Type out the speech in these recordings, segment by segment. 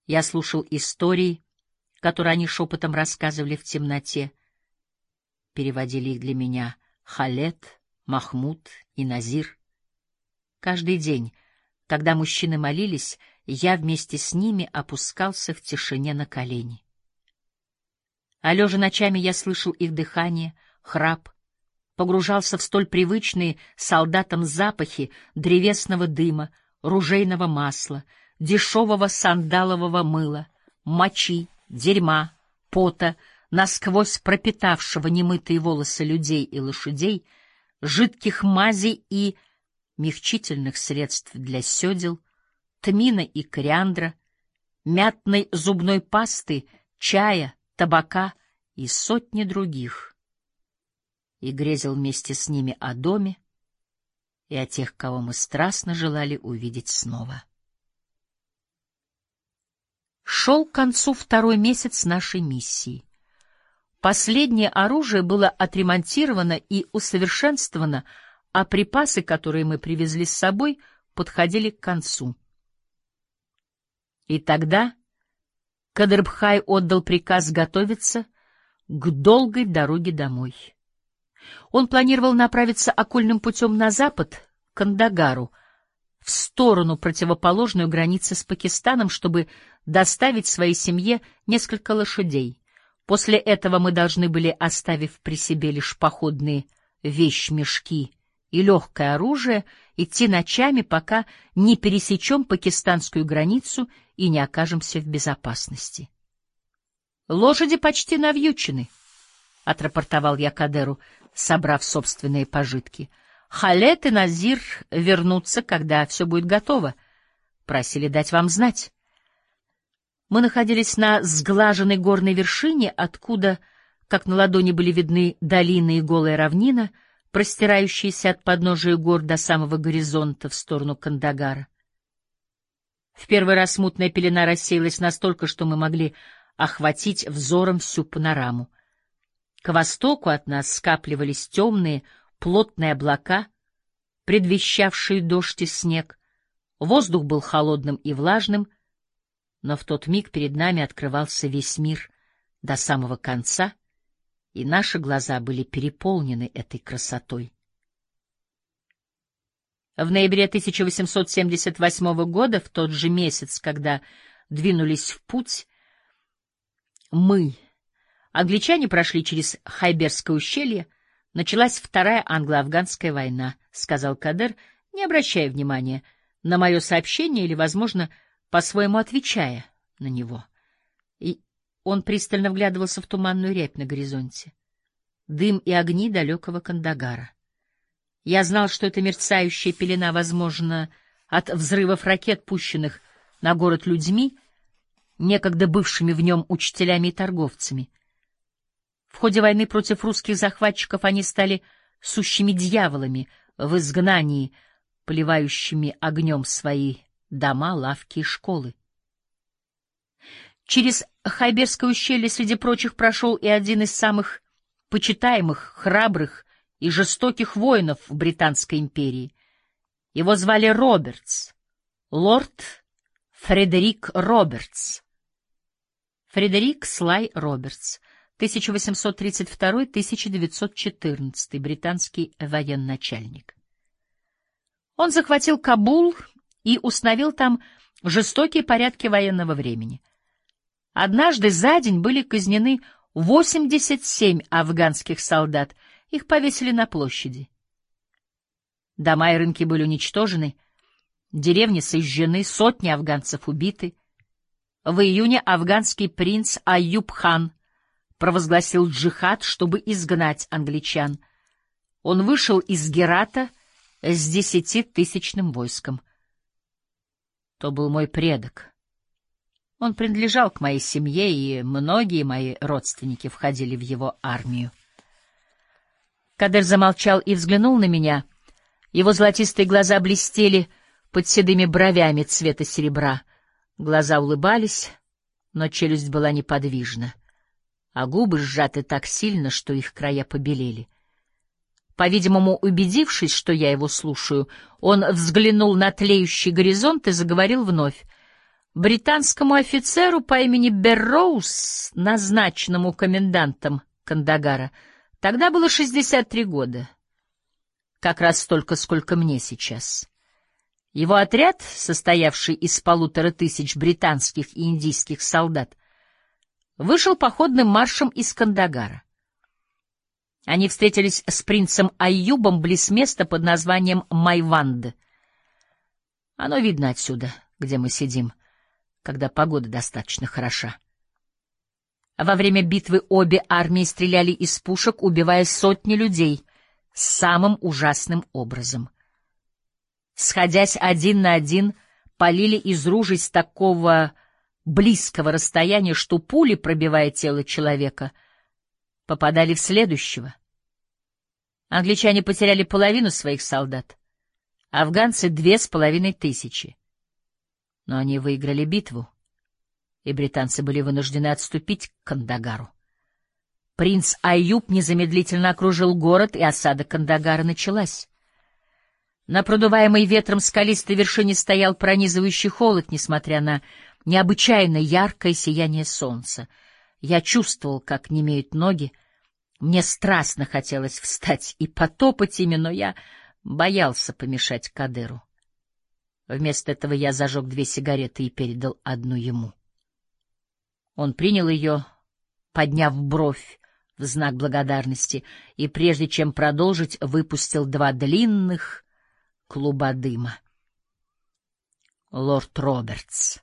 Я слушал истории, которые они шепотом рассказывали в темноте. Переводили их для меня Халет, Махмуд и Назир. Каждый день, когда мужчины молились, я вместе с ними опускался в тишине на колени. А лежа ночами я слышал их дыхание, храп, погружался в столь привычные солдатам запахи древесного дыма, ружейного масла, дешевого сандалового мыла, мочи, дерьма, пота, насквозь пропитавшего немытые волосы людей и лошадей, жидких мазей и мягчительных средств для седел, тмина и кориандра, мятной зубной пасты, чая, табака и сотни других. И грезил вместе с ними о доме и о тех, кого мы страстно желали увидеть снова. Шел к концу второй месяц нашей миссии. Последнее оружие было отремонтировано и усовершенствовано, а припасы, которые мы привезли с собой, подходили к концу. И тогда Кадрбхай отдал приказ готовиться к долгой дороге домой. Он планировал направиться окольным путем на запад, к Кандагару, в сторону, противоположную границе с Пакистаном, чтобы доставить своей семье несколько лошадей. После этого мы должны были, оставив при себе лишь походные вещмешки и легкое оружие, идти ночами, пока не пересечем пакистанскую границу и не окажемся в безопасности. «Лошади почти навьючены», — отрапортовал я Кадеру, собрав собственные пожитки. «Халет и Назир вернутся, когда все будет готово. Просили дать вам знать». Мы находились на сглаженной горной вершине, откуда, как на ладони, были видны долины и голая равнина, простирающиеся от подножия гор до самого горизонта в сторону Кандагара. В первый раз мутная пелена рассеялась настолько, что мы могли охватить взором всю панораму. К востоку от нас скапливались темные, плотные облака, предвещавшие дождь и снег. Воздух был холодным и влажным, но в тот миг перед нами открывался весь мир до самого конца, и наши глаза были переполнены этой красотой. В ноябре 1878 года, в тот же месяц, когда двинулись в путь, англичане, прошли через Хайберское ущелье. Началась Вторая англо-афганская война, — сказал Кадер, не обращая внимания на мое сообщение или, возможно, по-своему отвечая на него. И он пристально вглядывался в туманную рябь на горизонте. Дым и огни далекого Кандагара. Я знал, что эта мерцающая пелена, возможно, от взрывов ракет, пущенных на город людьми, некогда бывшими в нем учителями и торговцами. В ходе войны против русских захватчиков они стали сущими дьяволами в изгнании, поливающими огнем свои дома, лавки и школы. Через Хайберское ущелье среди прочих прошел и один из самых почитаемых, храбрых и жестоких воинов в Британской империи. Его звали Робертс, лорд Фредерик Робертс. Фредерик Слай Робертс, 1832-1914, британский военачальник. Он захватил Кабул и установил там жестокие порядки военного времени. Однажды за день были казнены 87 афганских солдат, их повесили на площади. Дома и рынки были уничтожены, деревни сожжены, сотни афганцев убиты. В июне афганский принц Аюб-хан провозгласил джихад, чтобы изгнать англичан. Он вышел из Герата с 10-тысячным войском. То был мой предок. Он принадлежал к моей семье, и многие мои родственники входили в его армию. Кадер замолчал и взглянул на меня. Его золотистые глаза блестели под седыми бровями цвета серебра. Глаза улыбались, но челюсть была неподвижна, а губы сжаты так сильно, что их края побелели. По-видимому, убедившись, что я его слушаю, он взглянул на тлеющий горизонт и заговорил вновь. Британскому офицеру по имени Берроуз, назначенному комендантом Кандагара, тогда было 63 года, как раз столько, сколько мне сейчас. Его отряд, состоявший из 1500 британских и индийских солдат, вышел походным маршем из Кандагара. Они встретились с принцем Айюбом близ места под названием Майванд. Оно видно отсюда, где мы сидим, когда погода достаточно хороша. Во время битвы обе армии стреляли из пушек, убивая сотни людей самым ужасным образом. Сходясь один на один, полили из ружей с такого близкого расстояния, что пули, пробивая тело человека, попадали в следующего. Англичане потеряли половину своих солдат, афганцы — 2500. Но они выиграли битву, и британцы были вынуждены отступить к Кандагару. Принц Айюб незамедлительно окружил город, и осада Кандагара началась. На продуваемой ветром скалистой вершине стоял пронизывающий холод, несмотря на необычайно яркое сияние солнца. Я чувствовал, как немеют ноги. Мне страстно хотелось встать и потопать ими, но я боялся помешать Кадыру. Вместо этого я зажег 2 сигареты и передал одну ему. Он принял ее, подняв бровь в знак благодарности, и прежде чем продолжить, выпустил 2 длинных клуба дыма. Лорд Робертс.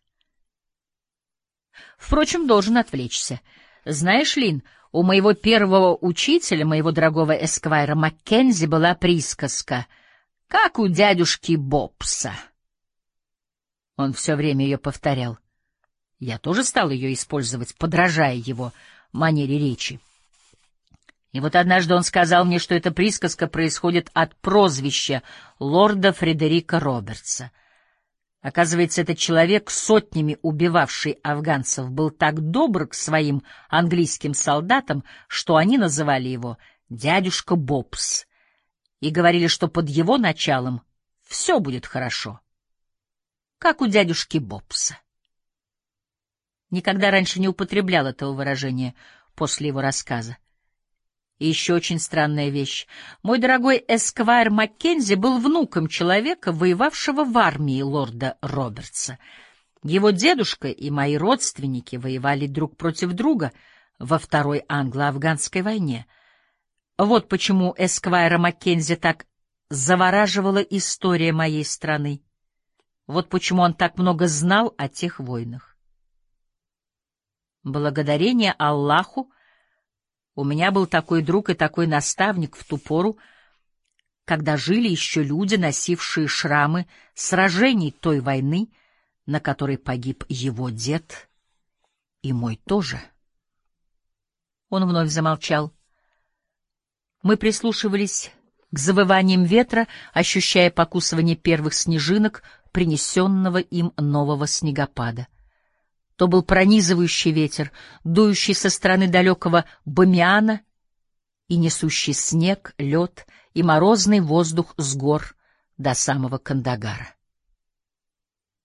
Впрочем, должен отвлечься. Знаешь, Лин, у моего первого учителя, моего дорогого эсквайра Маккензи, была присказка, как у дядюшки Бобса. Он все время ее повторял. Я тоже стал ее использовать, подражая его манере речи. И вот однажды он сказал мне, что эта присказка происходит от прозвища лорда Фредерика Робертса. Оказывается, этот человек, сотнями убивавший афганцев, был так добр к своим английским солдатам, что они называли его «дядюшка Бобс» и говорили, что под его началом все будет хорошо, как у дядюшки Бобса. Никогда раньше не употреблял этого выражения после его рассказа. И еще очень странная вещь. Мой дорогой эсквайр Маккензи был внуком человека, воевавшего в армии лорда Робертса. Его дедушка и мои родственники воевали друг против друга во Второй англо-афганской войне. Вот почему эсквайра Маккензи так завораживала история моей страны. Вот почему он так много знал о тех войнах. Благодарение Аллаху, у меня был такой друг и такой наставник в ту пору, когда жили еще люди, носившие шрамы сражений той войны, на которой погиб его дед и мой тоже. Он вновь замолчал. Мы прислушивались к завываниям ветра, ощущая покусывание первых снежинок, принесенного им нового снегопада. То был пронизывающий ветер, дующий со стороны далекого Бамиана и несущий снег, лед и морозный воздух с гор до самого Кандагара.